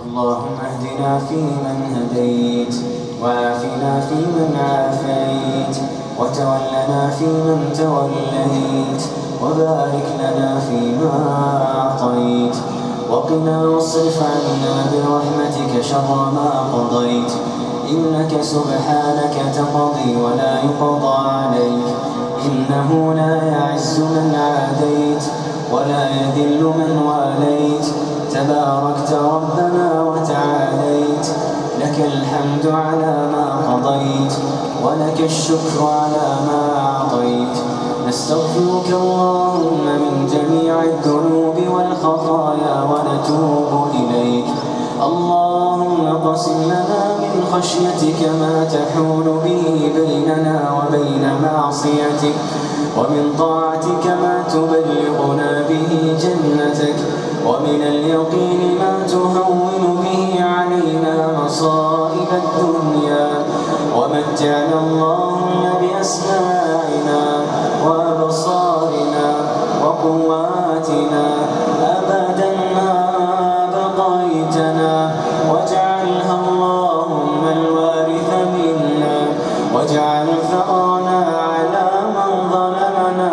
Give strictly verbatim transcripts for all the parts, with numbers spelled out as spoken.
اللهم اهدنا فيمن هديت، وعافنا فيمن عافيت، وتولنا فيمن توليت، وبارك لنا فيما أعطيت، وقنا واصرف عنا برحمتك شر ما قضيت، إنك سبحانك تقضي ولا يقضى عليك، إنه لا يعز من عاديت ولا يذل من واليت، تباركت ربنا وتعاليت، لك الحمد على ما قضيت، ولك الشكر على ما أعطيت. نستغفرك اللهم من جميع الذنوب والخطايا ونتوب إليك. اللهم اقسم لنا من خشيتك ما تحول به بيننا وبين معصيتك، ومن طاعتك ما تبلغنا به جنتك، ومن اليقين ما تهون به علينا مصائب الدنيا، ومتعنا اللهم بأسماعنا وأبصارنا وقواتنا أبدا ما بقيتنا، واجعلها اللهم الوارث منا، واجعل ثأرنا على من ظلمنا،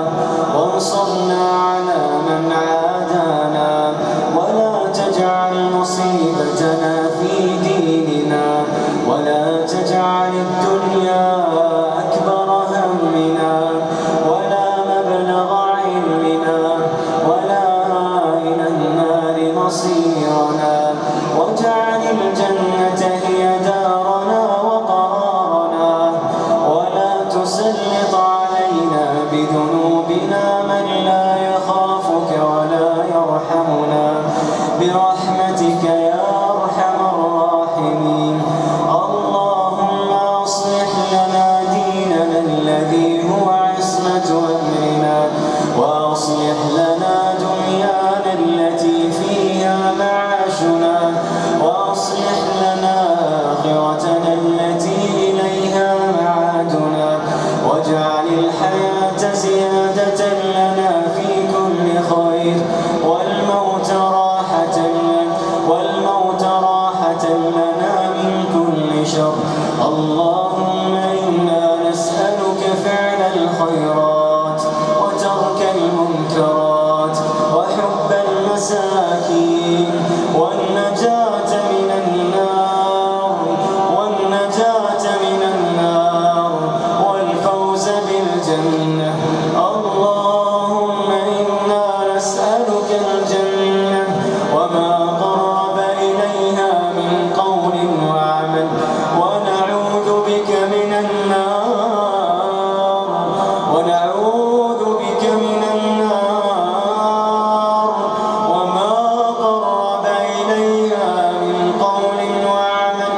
وانصرنا على من عادانا، ولا تجعل مصيبتنا في ديننا، ولا تجعل الدنيا أكبر همنا ولا مبلغ علمنا ولا إلى النار مصيرنا، واجعل الجنة هي دارنا وقرارنا، ولا تسلط علينا بذنوبنا من لا يخافك ولا يرحمنا، برحمتك يا أرحم الراحمين. اللهم أصلح لنا ديننا الذي هو عصمة أمرنا، وأصلح لنا دنيانا التي فيها معاشنا، وأصلح لنا آخرتنا التي إليها معادنا، واجعل الحياة زيادة لنا في كل خير، والموت راحة والموت راحة لنا من كل شر. اللهم إنا نسألك فعل الخيرات وترك المنكرات وحب المساكين والنجاة من النار والنجاة من النار والفوز بالجنة. اللهم إنا نسألك الجنة وما قرب إليها من قول وعمل، ونعوذ بك من النار ونعوذ بك من النار وما قرب إليها من قول وعمل.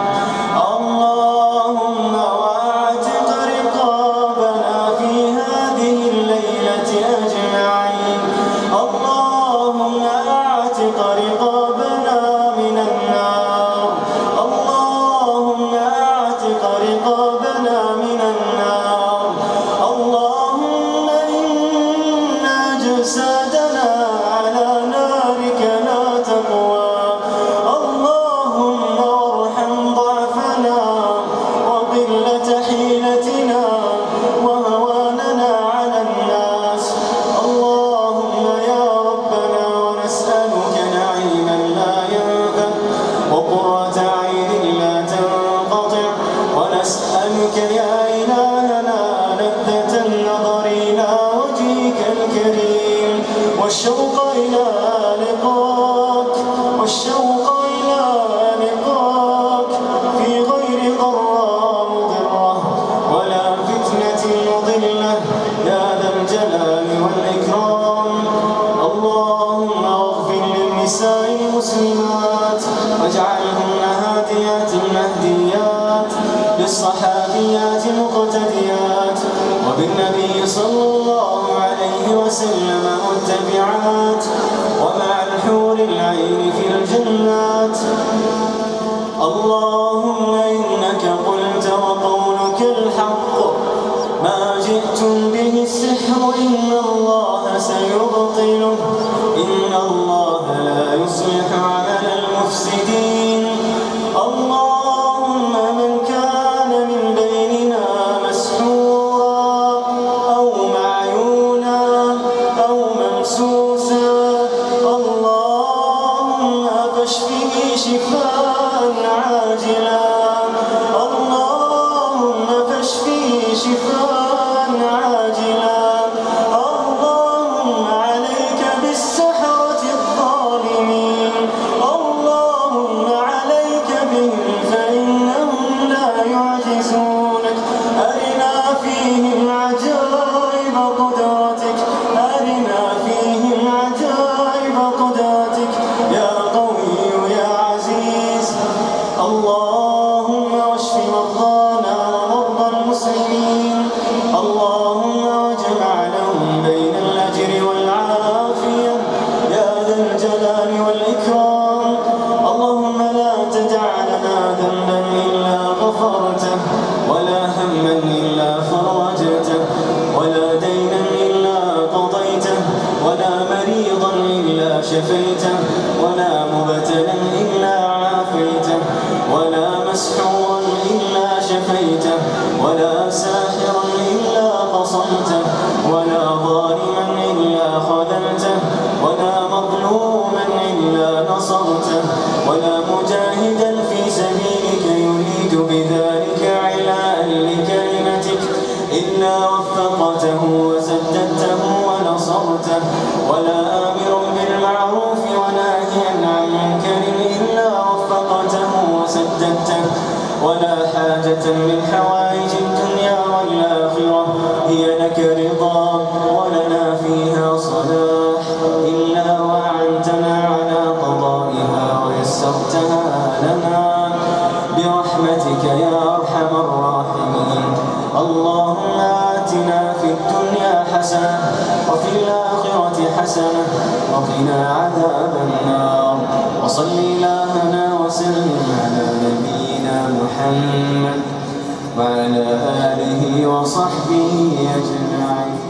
اللهم واعتق رقابنا في هذه الليلة أجمعين. اللهم اعتق رقابنا من النار. اللهم اعتق رقابنا من النار. اللهم إن أجسادنا على نارك لا تقوى. اللهم ارحم ضعفنا وقلة حيلتنا وهواننا على الناس. اللهم يا ربنا ونسألك نعيما لا ينفد وقرة عين لا تنقطع، ونسألك يا إلهنا لذة النظر إلى وجهك الكريم، والشوق إلى لقاك والشوق إلى لقاك في غير ضراء مضرة ولا فتنة مضلة يا ذا الجلال والإكرام. اللهم اغفر للنساء المسلمات واجعلهن هاديات مهديات، للصحابيات مقتديات، وبالنبي صلى الله عليه وسلم متبعات، ومع الحور العين في الجنات. اللهم إنك قلت وقولك الحق، ما جئتم به السحر إن الله سيبطله، إن الله لا يصلح عمل المفسدين. فاشفه شفاء عاجلا اللهم فاشفه شفاء عاجلا اللهم عليك بالسحرة الظالمين اللهم عليك بهم فإنهم لا يعجزونك أرنا فيهم عجائب قدرتك أرنا فيهم عجائب قدرتك يا قوي يا عزيز اللهم واشف مرضانا ومرضى المسلمين اللهم واجمع لهم بين الأجر والعافية يا ذا الجلال والإكرام اللهم لا تدع لنا ذنبا إلا غفرته ولا هما إلا فرجته ولا دينا إلا قضيته ولا مريضا إلا شفيته ولا مبتلا إلا عافيته ولا مسحورا إلا شفيته ولا ساحرا إلا قصمته ولا ظالما إلا خذلته ولا مظلوما إلا نصرته ولا مجاهدا في سبيلك يريد بذلك علاء لكلمتك إلا وفقته وسددته ونصرته ولا آمر بالمعروف وناهيا عن منكر إلا وفقته وسددته ولا حاجة من حوائج الدنيا والآخرة هي لك رضا ولنا فيها صلاح إلا وأعنتنا على قضائها ويسرتها لنا برحمتك يا أرحم الراحمين اللهم آتنا في الدنيا حسنة وفي الآخرة حسنة وقنا عذاب النار وصل إلهنا وسلم على نبينا محمد وعلى آله وصحبه أجمعين.